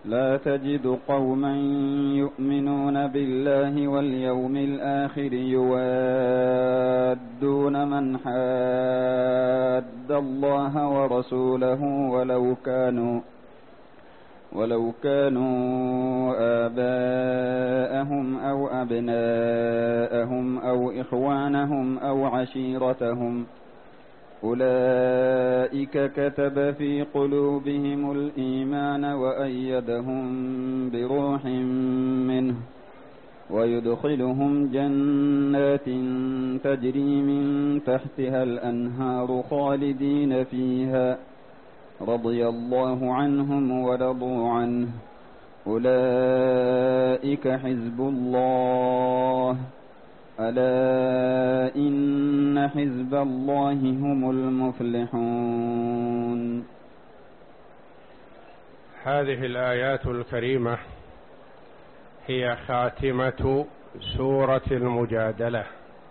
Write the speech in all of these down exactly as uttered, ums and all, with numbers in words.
لا تجد قوما يؤمنون بالله واليوم الآخر يوادون من حاد الله ورسوله ولو كانوا ولو كانوا آباءهم أو أبناءهم أو إخوانهم أو عشيرتهم أولئك كتب في قلوبهم الإيمان وأيدهم بروح منه ويدخلهم جنات تجري من تحتها الأنهار خالدين فيها رضي الله عنهم ورضوا عنه أولئك حزب الله ألا إن حزب الله هم المفلحون. هذه الآيات الكريمة هي خاتمة سورة المجادلة،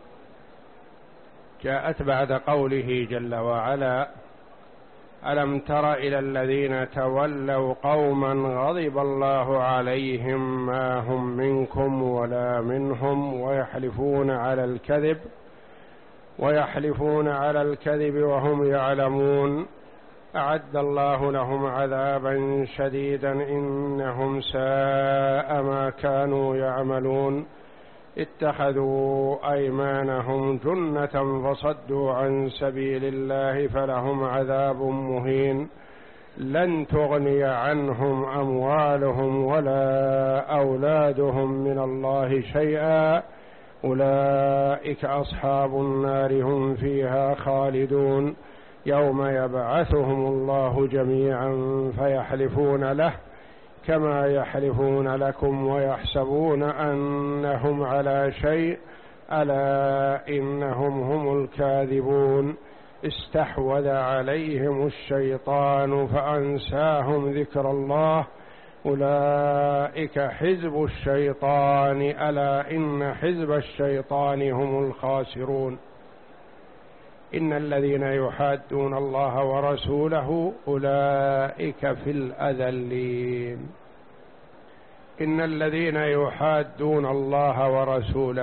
جاءت بعد قوله جل وعلا: ألم تر إلى الذين تولوا قوما غضب الله عليهم ما هم منكم ولا منهم ويحلفون على الكذب ويحلفون على الكذب وهم يعلمون أعد الله لهم عذابا شديدا إنهم ساء ما كانوا يعملون اتخذوا أيمانهم جنة فصدوا عن سبيل الله فلهم عذاب مهين لن تغني عنهم أموالهم ولا أولادهم من الله شيئا أولئك أصحاب النار هم فيها خالدون يوم يبعثهم الله جميعا فيحلفون له كما يحلفون لكم ويحسبون أنهم على شيء ألا إنهم هم الكاذبون استحوذ عليهم الشيطان فأنساهم ذكر الله أولئك حزب الشيطان ألا إن حزب الشيطان هم الخاسرون إن الذين يحادون الله ورسوله أولئك في الأذلين. إن الذين يحادون الله ورسوله،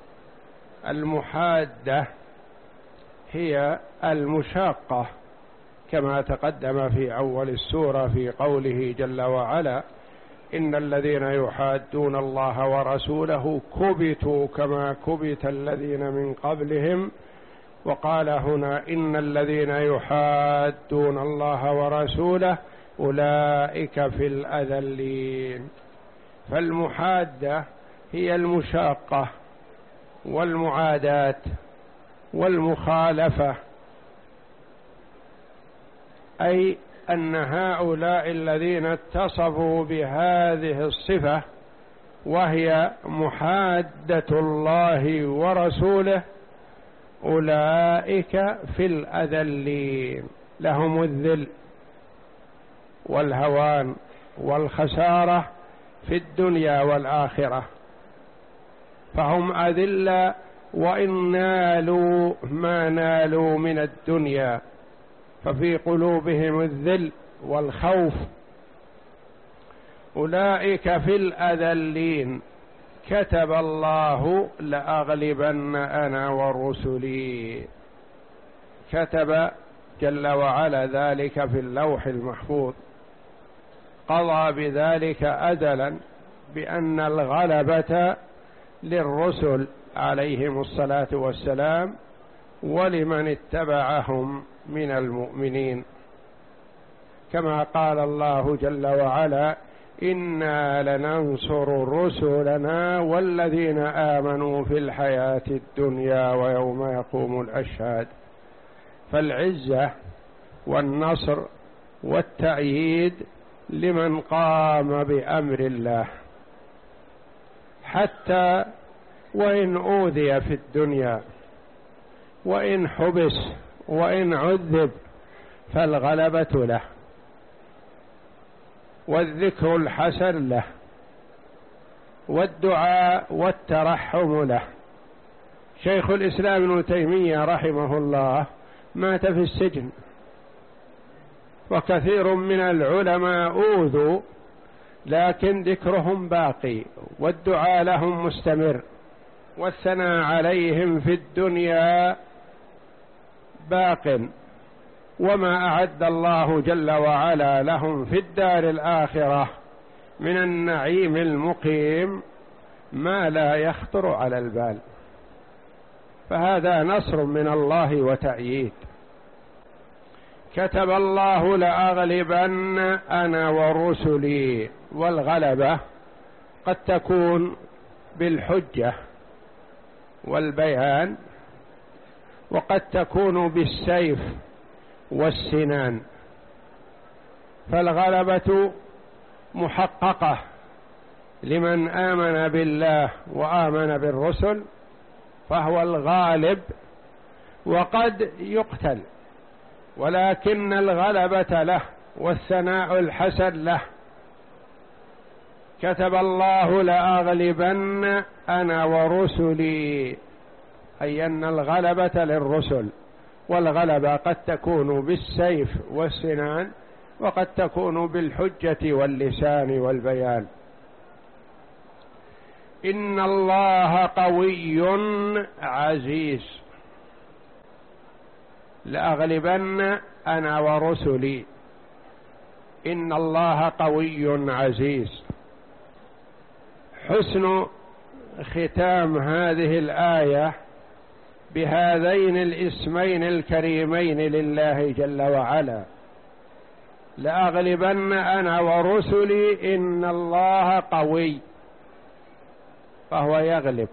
المحادة هي المشاقة كما تقدم في أول السورة في قوله جل وعلا: إن الذين يحادون الله ورسوله كبتوا كما كبت الذين من قبلهم. وقال هنا: إن الذين يحادون الله ورسوله أولئك في الأذلين. فالمحادة هي المشاقة والمعاداة والمخالفة، أي أن هؤلاء الذين اتصفوا بهذه الصفة وهي محادة الله ورسوله أولئك في الأذلين، لهم الذل والهوان والخسارة في الدنيا والآخرة، فهم أذلة وإن نالوا ما نالوا من الدنيا ففي قلوبهم الذل والخوف. أولئك في الأذلين كتب الله لأغلبن أنا ورسلي. كتب جل وعلا ذلك في اللوح المحفوظ، قضى بذلك أزلا بأن الغلبة للرسل عليهم الصلاة والسلام ولمن اتبعهم من المؤمنين، كما قال الله جل وعلا: إنا لننصر رسلنا والذين آمنوا في الحياة الدنيا ويوم يقوم الأشهاد. فالعزة والنصر والتأييد لمن قام بأمر الله، حتى وإن أوذي في الدنيا وإن حبس وإن عذب فالغلبة له والذكر الحسن له والدعاء والترحم له. شيخ الإسلام ابن تيمية رحمه الله مات في السجن، وكثير من العلماء أوذوا لكن ذكرهم باقي والدعاء لهم مستمر والثناء عليهم في الدنيا باق، وما أعد الله جل وعلا لهم في الدار الآخرة من النعيم المقيم ما لا يخطر على البال. فهذا نصر من الله وتأييد. كتب الله لأغلبن أنا ورسلي، والغلبة قد تكون بالحجة والبيان، وقد تكون بالسيف والسنان. فالغلبة محققة لمن آمن بالله وآمن بالرسل فهو الغالب، وقد يقتل، ولكن الغلبة له والثناء الحسن له. كتب الله لأغلبن أنا ورسلي، أي أن الغلبة للرسل، والغلبة قد تكون بالسيف والسنان، وقد تكون بالحجة واللسان والبيان. إن الله قوي عزيز. لأغلبن أنا ورسلي، إن الله قوي عزيز. حسن ختام هذه الآية بهذين الاسمين الكريمين لله جل وعلا: لأغلبن أنا ورسلي، إن الله قوي، فهو يغلب،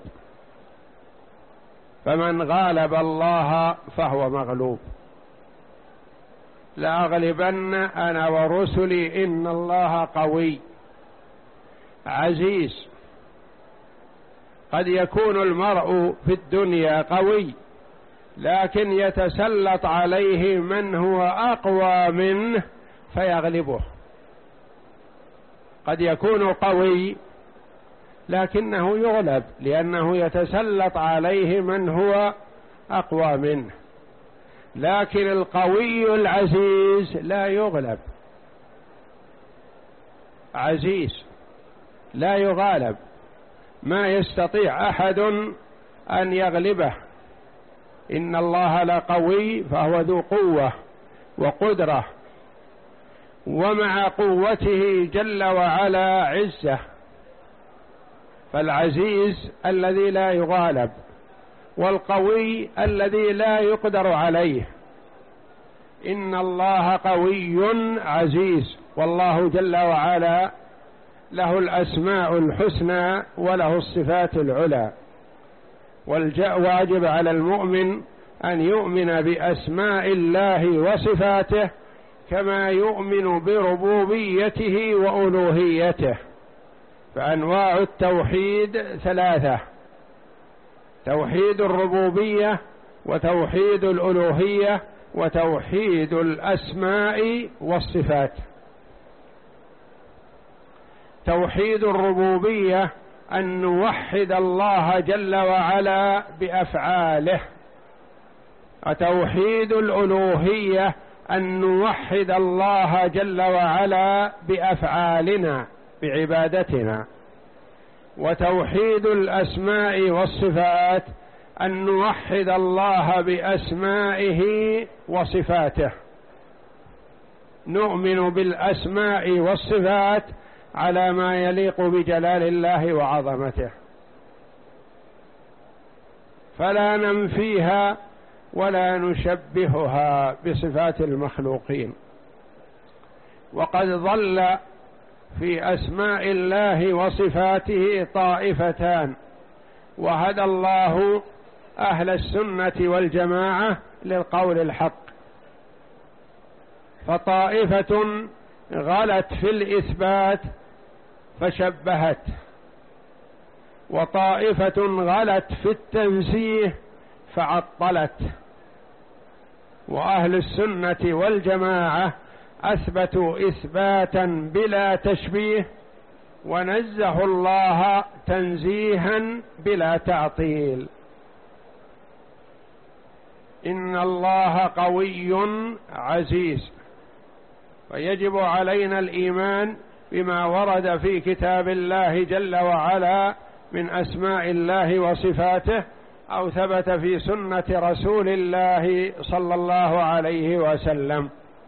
فمن غالب الله فهو مغلوب. لأغلبن أنا ورسلي إن الله قوي عزيز. قد يكون المرء في الدنيا قوي، لكن يتسلط عليه من هو أقوى منه فيغلبه. قد يكون قوي لكنه يغلب لأنه يتسلط عليه من هو أقوى منه، لكن القوي العزيز لا يغلب، عزيز لا يغالب، ما يستطيع أحد أن يغلبه. إن الله لقوي، فهو ذو قوة وقدرة، ومع قوته جل وعلا عزة. فالعزيز الذي لا يغالب، والقوي الذي لا يقدر عليه. إن الله قوي عزيز، والله جل وعلا له الأسماء الحسنى وله الصفات العلى. والواجب على المؤمن أن يؤمن بأسماء الله وصفاته كما يؤمن بربوبيته وألوهيته. فأنواع التوحيد ثلاثة: توحيد الربوبية، وتوحيد الألوهية، وتوحيد الأسماء والصفات. توحيد الربوبية أن نوحد الله جل وعلا بأفعاله، وتوحيد الألوهية أن نوحد الله جل وعلا بأفعالنا بعبادتنا، وتوحيد الأسماء والصفات أن نوحد الله بأسمائه وصفاته. نؤمن بالأسماء والصفات على ما يليق بجلال الله وعظمته، فلا ننفيها ولا نشبهها بصفات المخلوقين. وقد ضل في أسماء الله وصفاته طائفتان، وهدى الله أهل السنة والجماعة للقول الحق. فطائفة غلت في الإثبات فشبهت، وطائفة غلت في التنزيه فعطلت. وأهل السنة والجماعة أثبتوا إثباتا بلا تشبيه، ونزهوا الله تنزيها بلا تعطيل. إن الله قوي عزيز، ويجب علينا الإيمان بما ورد في كتاب الله جل وعلا من أسماء الله وصفاته أو ثبت في سنة رسول الله صلى الله عليه وسلم.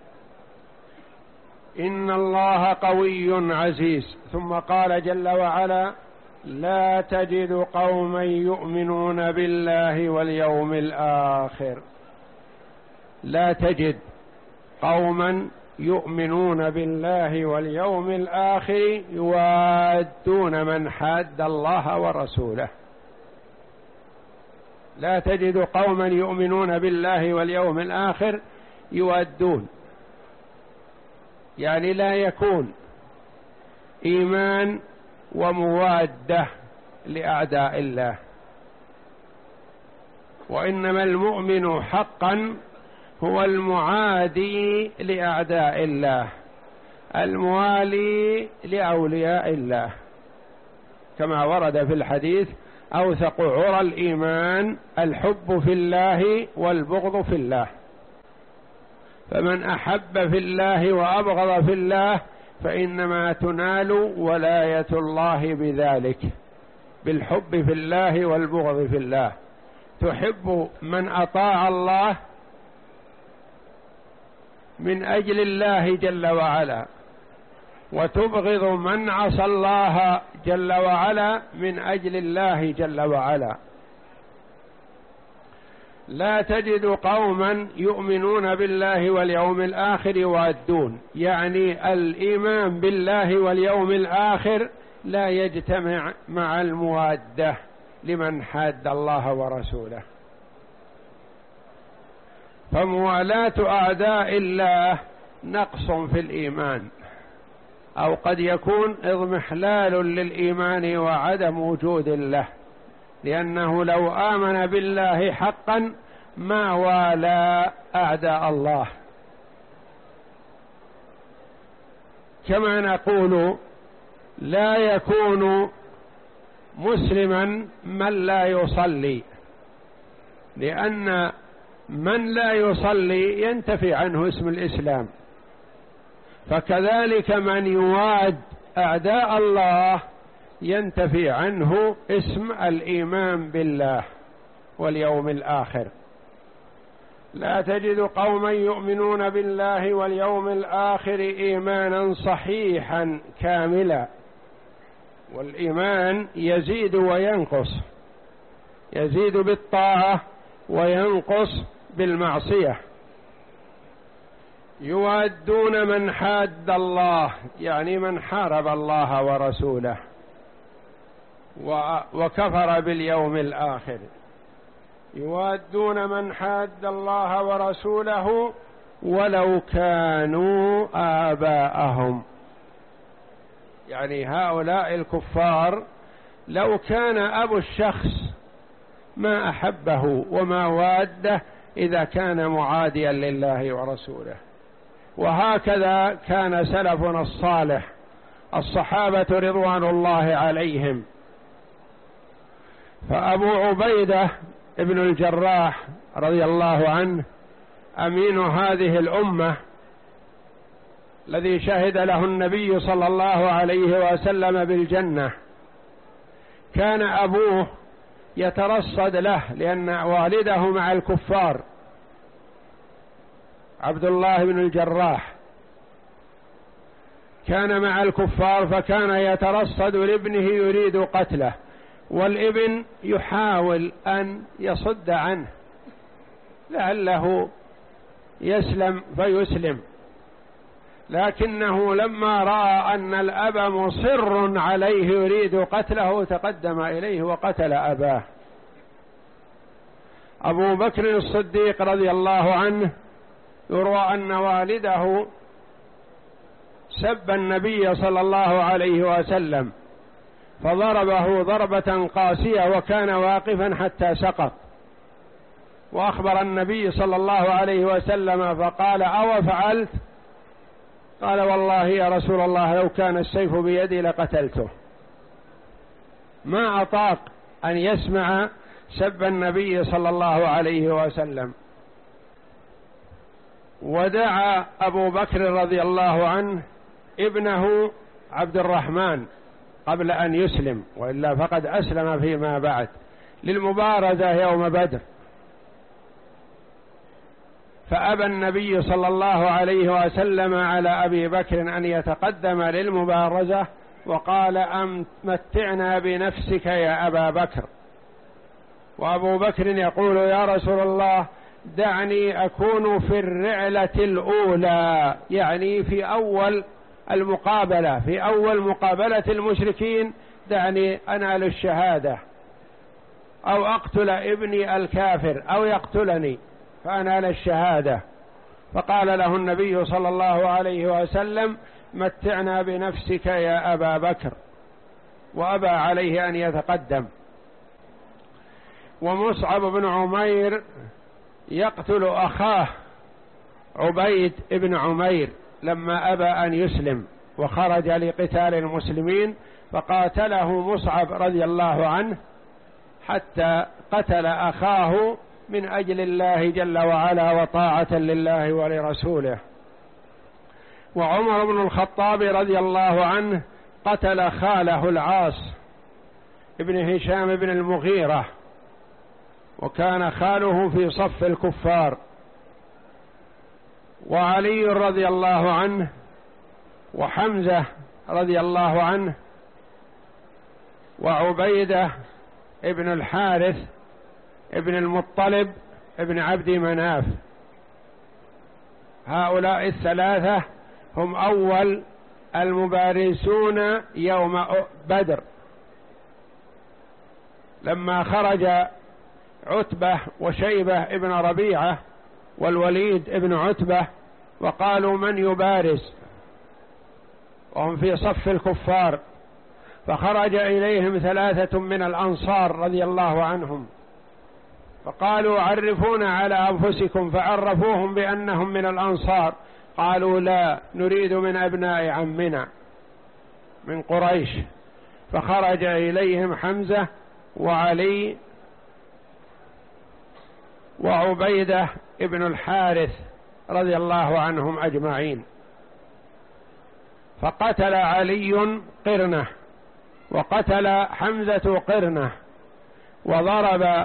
إن الله قوي عزيز. ثم قال جل وعلا: لا تجد قوما يؤمنون بالله واليوم الآخر. لا تجد قوما يؤمنون بالله واليوم الآخر يوادون من حاد الله ورسوله. لا تجد قوما يؤمنون بالله واليوم الآخر يوادون، يعني لا يكون إيمان وموادة لأعداء الله، وإنما المؤمن حقا هو المعادي لأعداء الله الموالي لأولياء الله، كما ورد في الحديث: أوثق عرى الإيمان الحب في الله والبغض في الله. فمن أحب في الله وأبغض في الله فإنما تنال ولاية الله بذلك، بالحب في الله والبغض في الله. تحب من أطاع الله من أجل الله جل وعلا، وتبغض من عصى الله جل وعلا من أجل الله جل وعلا. لا تجد قوما يؤمنون بالله واليوم الآخر يوادون، يعني الإيمان بالله واليوم الآخر لا يجتمع مع الموادة لمن حاد الله ورسوله. فموالاة أعداء الله نقص في الإيمان، أو قد يكون اضمحلال للإيمان وعدم وجود له، لأنه لو آمن بالله حقا ما والى أعداء الله. كما نقول: لا يكون مسلما من لا يصلي، لأن من لا يصلي ينتفي عنه اسم الإسلام. فكذلك من يواد أعداء الله ينتفي عنه اسم الإيمان بالله واليوم الآخر. لا تجد قوما يؤمنون بالله واليوم الآخر إيمانا صحيحا كاملا. والإيمان يزيد وينقص، يزيد بالطاعة وينقص بالمعصية. يوادون من حاد الله، يعني من حارب الله ورسوله وكفر باليوم الآخر. يوادون من حاد الله ورسوله ولو كانوا آباءهم، يعني هؤلاء الكفار لو كان أبو الشخص ما أحبه وما واده إذا كان معاديا لله ورسوله. وهكذا كان سلفنا الصالح الصحابة رضوان الله عليهم. فأبو عبيدة ابن الجراح رضي الله عنه أمين هذه الأمة الذي شهد له النبي صلى الله عليه وسلم بالجنة، كان أبوه يترصد له لأن والده مع الكفار، عبد الله بن الجراح كان مع الكفار، فكان يترصد لابنه يريد قتله، والابن يحاول أن يصد عنه لعله يسلم فيسلم، لكنه لما رأى أن الأب مصر عليه يريد قتله تقدم إليه وقتل أباه. أبو بكر الصديق رضي الله عنه يروى أن والده سب النبي صلى الله عليه وسلم فضربه ضربة قاسية وكان واقفا حتى سقط، وأخبر النبي صلى الله عليه وسلم فقال: أو فعلت؟ قال: والله يا رسول الله لو كان السيف بيدي لقتلته. ما أطاق أن يسمع سب النبي صلى الله عليه وسلم. ودعا أبو بكر رضي الله عنه ابنه عبد الرحمن قبل أن يسلم، وإلا فقد أسلم فيما بعد، للمبارزة يوم بدر، فأبى النبي صلى الله عليه وسلم على أبي بكر أن يتقدم للمبارزة، وقال أمتعنا بنفسك يا أبا بكر. وأبو بكر يقول يا رسول الله دعني أكون في الرعلة الأولى، يعني في أول المقابلة، في أول مقابلة المشركين، دعني أنال الشهادة، أو أقتل ابني الكافر أو يقتلني فأنال الشهادة. فقال له النبي صلى الله عليه وسلم متعنا بنفسك يا أبا بكر، وأبى عليه أن يتقدم. ومصعب بن عمير يقتل أخاه عبيد بن عمير لما أبى أن يسلم وخرج لقتال المسلمين، فقاتله مصعب رضي الله عنه حتى قتل أخاه من أجل الله جل وعلا وطاعة لله ولرسوله. وعمر بن الخطاب رضي الله عنه قتل خاله العاص ابن هشام بن المغيرة، وكان خاله في صف الكفار. وعلي رضي الله عنه وحمزة رضي الله عنه وعبيدة ابن الحارث ابن المطلب ابن عبد مناف، هؤلاء الثلاثة هم أول المبارزون يوم بدر. لما خرج عتبة وشيبة ابن ربيعة والوليد ابن عتبة وقالوا من يبارز، وهم في صف الكفار، فخرج إليهم ثلاثة من الأنصار رضي الله عنهم فقالوا عرفونا على أنفسكم، فعرفوهم بأنهم من الأنصار، قالوا لا نريد من أبناء عمنا من قريش. فخرج إليهم حمزة وعلي وعبيدة ابن الحارث رضي الله عنهم أجمعين، فقتل علي قرنه وقتل حمزة قرنه، وضرب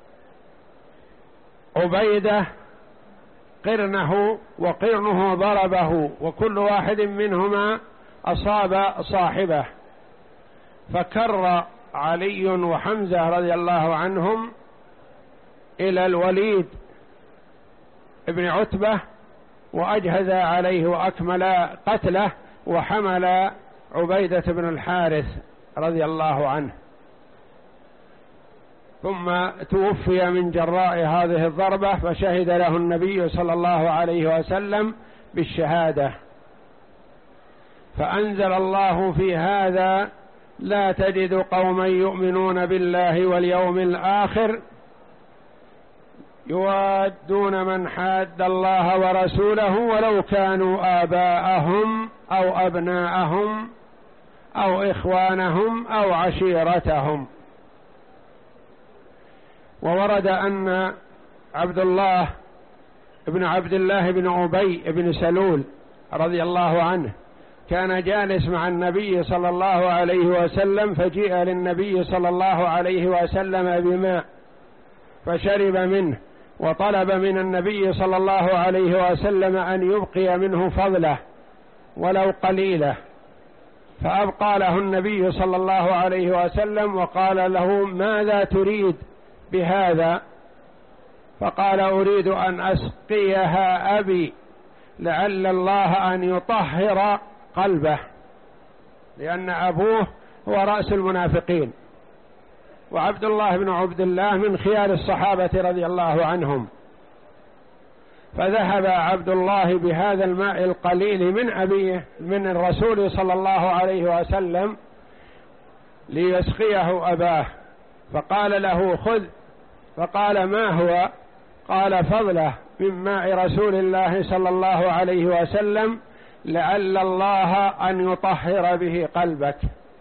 عبيدة قرنه وقرنه ضربه، وكل واحد منهما أصاب صاحبه، فكر علي وحمزة رضي الله عنهم إلى الوليد ابن عتبة وأجهز عليه وأكمل قتله، وحمل عبيدة بن الحارث رضي الله عنه، ثم توفي من جراء هذه الضربة، فشهد له النبي صلى الله عليه وسلم بالشهادة. فأنزل الله في هذا لا تجد قوما يؤمنون بالله واليوم الآخر يوادون من حاد الله ورسوله ولو كانوا آباءهم أو أبناءهم أو إخوانهم أو عشيرتهم. وورد أن عبد الله ابن عبد الله بن أبي بن سلول رضي الله عنه كان جالس مع النبي صلى الله عليه وسلم، فجيء للنبي صلى الله عليه وسلم بماء فشرب منه، وطلب من النبي صلى الله عليه وسلم أن يبقي منه فضله ولو قليله، فأبقى له النبي صلى الله عليه وسلم وقال له ماذا تريد بهذا؟ فقال أريد أن أسقيها أبي لعل الله أن يطهر قلبه، لأن أبوه هو رأس المنافقين، وعبد الله بن عبد الله من خيار الصحابة رضي الله عنهم. فذهب عبد الله بهذا الماء القليل من أبيه من الرسول صلى الله عليه وسلم ليسقيه أباه، فقال له خذ، فقال ما هو؟ قال فضله من ماء رسول الله صلى الله عليه وسلم لعل الله أن يطهر به قلبك.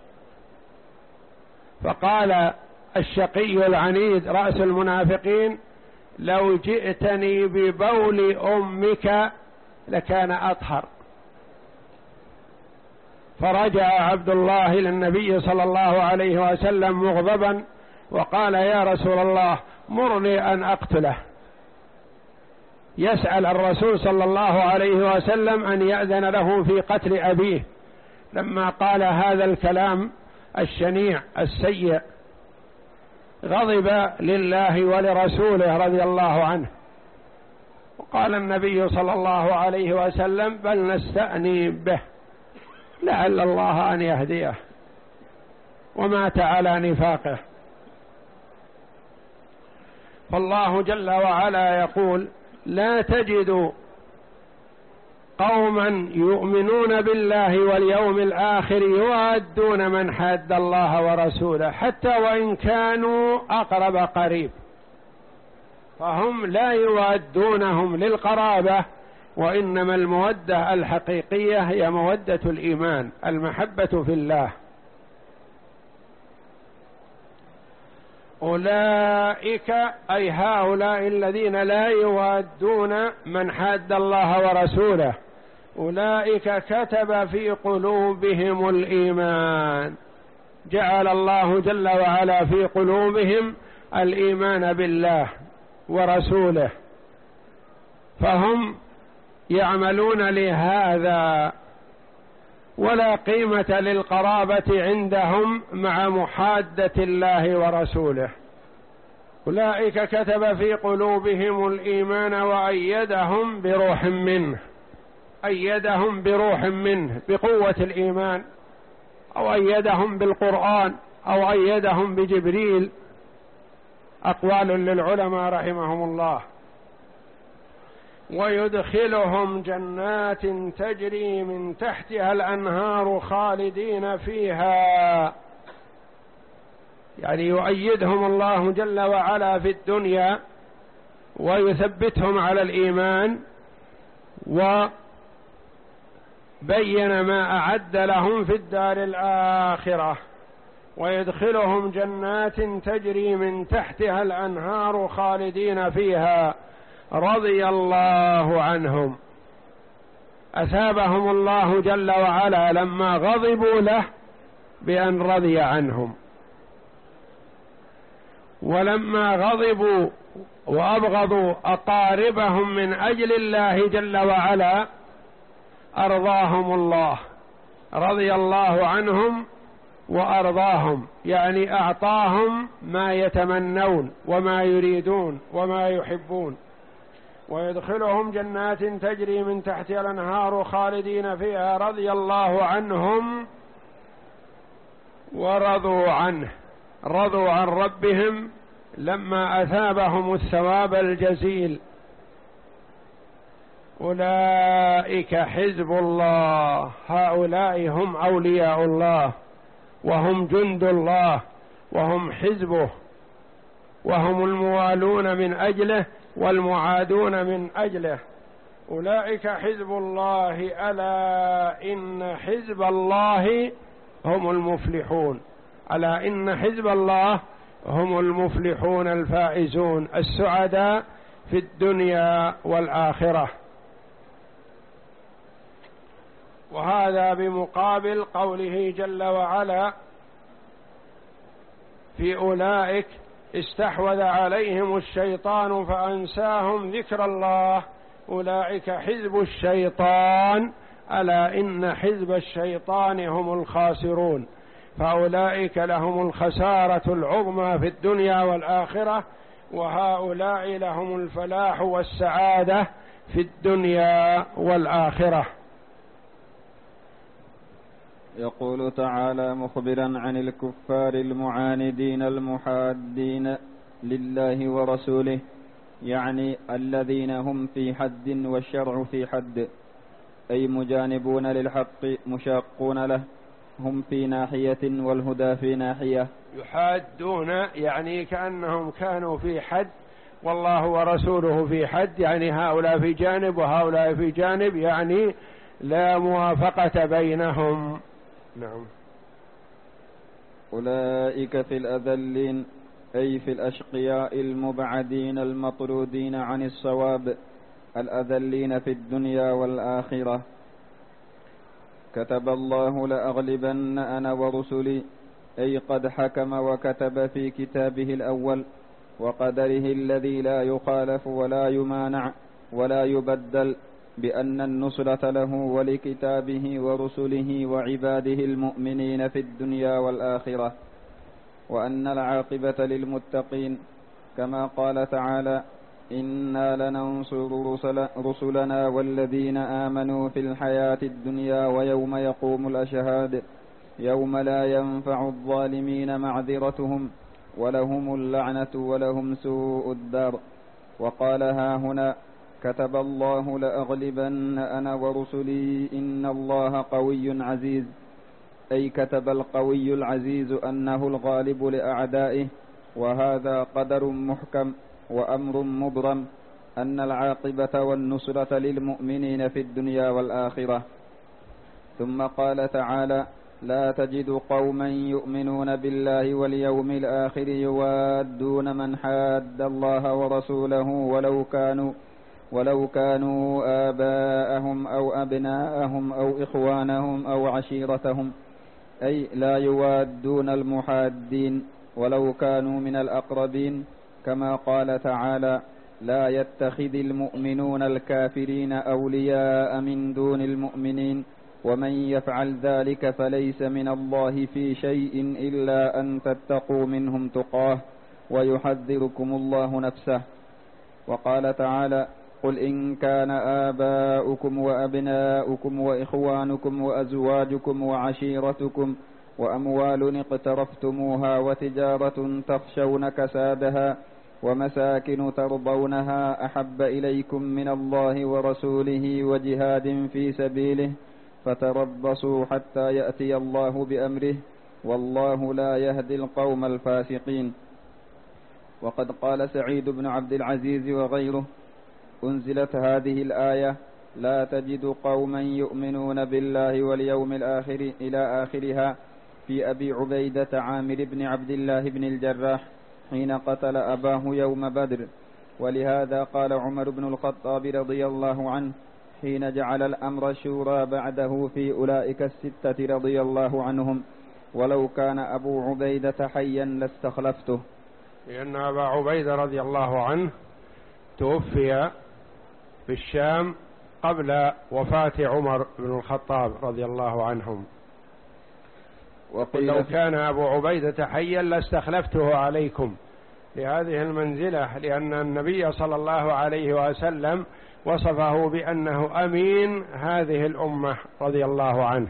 فقال الشقي العنيد رأس المنافقين لو جئتني ببول أمك لكان أطهر. فرجع عبد الله للنبي صلى الله عليه وسلم مغضبا وقال: يا رسول الله مرني أن أقتله. يسأل الرسول صلى الله عليه وسلم أن يأذن له في قتل أبيه لما قال هذا الكلام الشنيع السيء، غضب لله ولرسوله رضي الله عنه. وقال النبي صلى الله عليه وسلم: بل نستأني به لعل الله أن يهديه، ومات على نفاقه. فالله جل وعلا يقول: لا تجد قوما يؤمنون بالله واليوم الآخر يوادون من حاد الله ورسوله حتى وإن كانوا أقرب قريب. فهم لا يوادونهم للقرابة، وإنما المودة الحقيقية هي مودة الإيمان، المحبة في الله. أولئك أي هؤلاء الذين لا يوادون من حاد الله ورسوله، أولئك كتب في قلوبهم الإيمان، جعل الله جل وعلا في قلوبهم الإيمان بالله ورسوله، فهم يعملون لهذا، ولا قيمة للقرابة عندهم مع محادة الله ورسوله. أولئك كتب في قلوبهم الإيمان وأيدهم بروح منه، أيدهم بروح منه بقوة الإيمان، أو أيدهم بالقرآن، أو أيدهم بجبريل. أقوال للعلماء رحمهم الله. ويدخلهم جنات تجري من تحتها الأنهار خالدين فيها، يعني يؤيدهم الله جل وعلا في الدنيا ويثبتهم على الإيمان، وبين ما أعد لهم في الدار الآخرة. ويدخلهم جنات تجري من تحتها الأنهار خالدين فيها رضي الله عنهم، أثابهم الله جل وعلا لما غضبوا له بأن رضي عنهم، ولما غضبوا وأبغضوا أقاربهم من أجل الله جل وعلا أرضاهم الله، رضي الله عنهم وأرضاهم، يعني أعطاهم ما يتمنون وما يريدون وما يحبون. ويدخلهم جنات تجري من تحتها الأنهار خالدين فيها رضي الله عنهم ورضوا عنه، رضوا عن ربهم لما أثابهم الثواب الجزيل. أولئك حزب الله، هؤلاء هم أولياء الله وهم جند الله وهم حزبه، وهم الموالون من أجله والمعادون من أجله. أولئك حزب الله، ألا إن حزب الله هم المفلحون، ألا إن حزب الله هم المفلحون الفائزون السعداء في الدنيا والآخرة. وهذا بمقابل قوله جل وعلا في أولئك استحوذ عليهم الشيطان فأنساهم ذكر الله، أولئك حزب الشيطان، ألا إن حزب الشيطان هم الخاسرون. فأولئك لهم الخسارة العظمى في الدنيا والآخرة، وهؤلاء لهم الفلاح والسعادة في الدنيا والآخرة. يقول تعالى مخبرا عن الكفار المعاندين المحادين لله ورسوله، يعني الذين هم في حد والشرع في حد، أي مجانبون للحق مشاقون له، هم في ناحية والهدى في ناحية. يحادون يعني كأنهم كانوا في حد والله ورسوله في حد، يعني هؤلاء في جانب وهؤلاء في جانب، يعني لا موافقة بينهم. نعم. أولئك في الأذلين، أي في الأشقياء المبعدين المطرودين عن الصواب، الأذلين في الدنيا والآخرة. كتب الله لأغلبن أنا ورسلي، أي قد حكم وكتب في كتابه الأول وقدره الذي لا يخالف ولا يمانع ولا يبدل بأن النصرة له ولكتابه ورسله وعباده المؤمنين في الدنيا والآخرة، وأن العاقبة للمتقين، كما قال تعالى: إنا لننصر رسل رسلنا والذين آمنوا في الحياة الدنيا ويوم يقوم الأشهاد يوم لا ينفع الظالمين معذرتهم ولهم اللعنة ولهم سوء الدار. وقال ها هنا: كتب الله لأغلبن أنا ورسلي إن الله قوي عزيز، أي كتب القوي العزيز أنه الغالب لأعدائه، وهذا قدر محكم وأمر مبرم أن العاقبة والنصرة للمؤمنين في الدنيا والآخرة. ثم قال تعالى: لا تجد قوما يؤمنون بالله واليوم الآخر يوادون من حاد الله ورسوله ولو كانوا ولو كانوا آباءهم أو أبناءهم أو إخوانهم أو عشيرتهم، أي لا يوادون المحادين ولو كانوا من الأقربين، كما قال تعالى: لا يتخذ المؤمنون الكافرين أولياء من دون المؤمنين ومن يفعل ذلك فليس من الله في شيء إلا أن تتقوا منهم تقاه ويحذركم الله نفسه. وقال تعالى: قل إن كان آباؤكم وأبناؤكم وإخوانكم وأزواجكم وعشيرتكم وأموال اقترفتموها وتجارة تخشون كسادها ومساكن ترضونها أحب إليكم من الله ورسوله وجهاد في سبيله فتربصوا حتى يأتي الله بأمره والله لا يهدي القوم الفاسقين. وقد قال سعيد بن عبد العزيز وغيره: أنزلت هذه الآية: لا تجد قوما يؤمنون بالله واليوم الآخر إلى آخرها في أبي عبيدة عامر بن عبد الله بن الجراح حين قتل أباه يوم بدر. ولهذا قال عمر بن الخطاب رضي الله عنه حين جعل الأمر شورى بعده في أولئك الستة رضي الله عنهم: ولو كان أبو عبيدة حيا لاستخلفته. لأن أبا عبيدة رضي الله عنه توفي في الشام قبل وفاة عمر بن الخطاب رضي الله عنهم. وقل لو كان أبو عبيدة حيا لاستخلفته عليكم لهذه المنزلة، لأن النبي صلى الله عليه وسلم وصفه بأنه أمين هذه الأمة رضي الله عنه.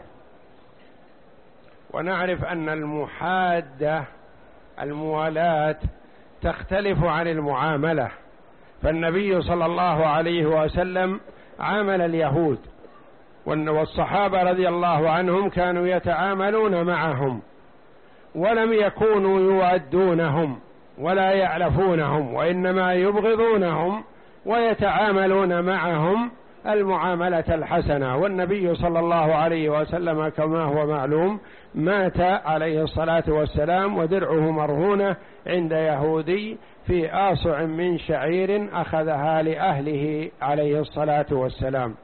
ونعرف أن المحادة الموالاة تختلف عن المعاملة، فالنبي صلى الله عليه وسلم عامل اليهود، والصحابة رضي الله عنهم كانوا يتعاملون معهم ولم يكونوا يودونهم ولا يعرفونهم، وإنما يبغضونهم ويتعاملون معهم المعاملة الحسنة. والنبي صلى الله عليه وسلم كما هو معلوم مات عليه الصلاة والسلام ودرعه مرهونة عند يهودي في آصع من شعير أخذها لأهله عليه الصلاة والسلام.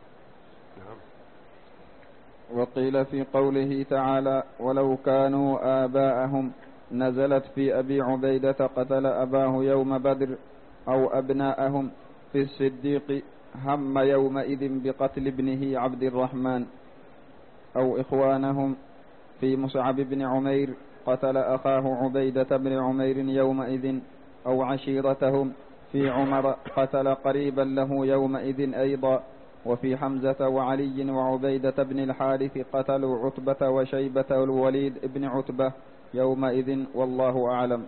وقيل في قوله تعالى: ولو كانوا آباءهم، نزلت في أبي عبيدة قتل أباه يوم بدر، أو أبناءهم في الصديق هم يومئذ بقتل ابنه عبد الرحمن، أو إخوانهم في مصعب بن عمير قتل أخاه عبيدة بن عمير يومئذ، أو عشيرتهم في عمر قتل قريبا له يومئذ أيضا. وفي حمزة وعلي وعبيدة بن الحارث قتلوا عتبة وشيبة والوليد بن عتبة يومئذ، والله أعلم.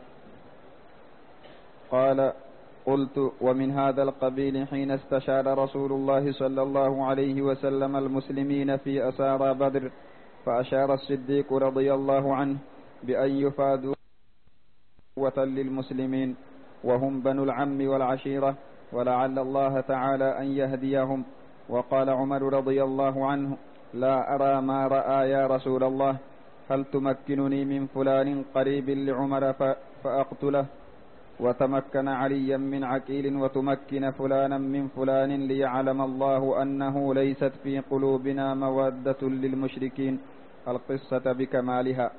قال: قلت: ومن هذا القبيل حين استشار رسول الله صلى الله عليه وسلم المسلمين في أسارى بدر، فأشار الصديق رضي الله عنه بأن يفادوا قوة للمسلمين وهم بنو العم والعشيرة، ولعل الله تعالى أن يهديهم. وقال عمر رضي الله عنه: لا أرى ما رأى يا رسول الله، هل تمكنني من فلان قريب لعمر فأقتله؟ وتمكن عليا من عقيل وتمكن فلانا من فلان ليعلم الله أنه ليست في قلوبنا مودة للمشركين القصة بكمالها.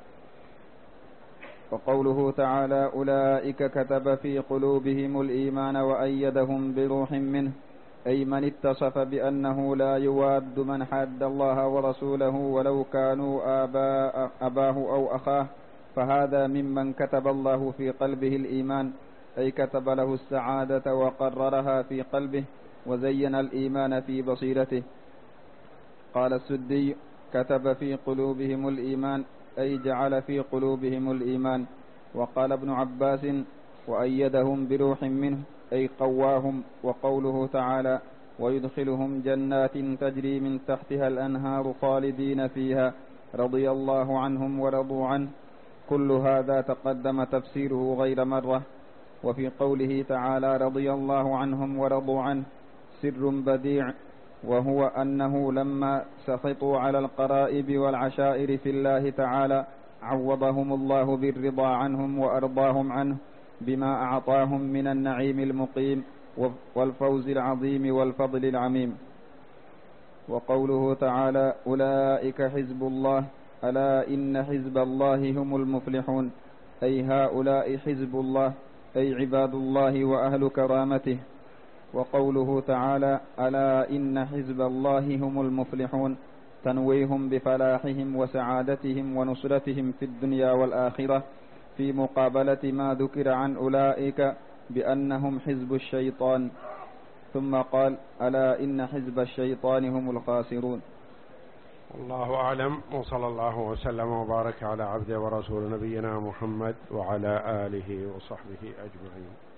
وقوله تعالى أولئك كتب في قلوبهم الإيمان وأيدهم بروح منه، أي من اتصف بأنه لا يواد من حاد الله ورسوله ولو كانوا آباء أباه أو أخاه، فهذا ممن كتب الله في قلبه الإيمان، أي كتب له السعادة وقررها في قلبه وزين الإيمان في بصيرته. قال السدي كتب في قلوبهم الإيمان أي جعل في قلوبهم الإيمان. وقال ابن عباس وأيدهم بروح منه أي قواهم. وقوله تعالى ويدخلهم جنات تجري من تحتها الأنهار خالدين فيها رضي الله عنهم ورضوا عنه، كل هذا تقدم تفسيره غير مرة. وفي قوله تعالى رضي الله عنهم ورضوا عنه سر بديع، وهو أنه لما سخطوا على القرائب والعشائر في الله تعالى عوضهم الله بالرضا عنهم وأرضاهم عنه بما أعطاهم من النعيم المقيم والفوز العظيم والفضل العميم. وقوله تعالى أولئك حزب الله ألا إن حزب الله هم المفلحون، أي هؤلاء حزب الله أي عباد الله وأهل كرامته. وقوله تعالى ألا إن حزب الله هم المفلحون تنويهم بفلاحهم وسعادتهم ونصرتهم في الدنيا والآخرة، في مقابلة ما ذكر عن أولئك بأنهم حزب الشيطان. ثم قال ألا إن حزب الشيطان هم الخاسرون. والله أعلم، وصلى الله وسلم وبارك على عبده ورسول نبينا محمد وعلى آله وصحبه أجمعين.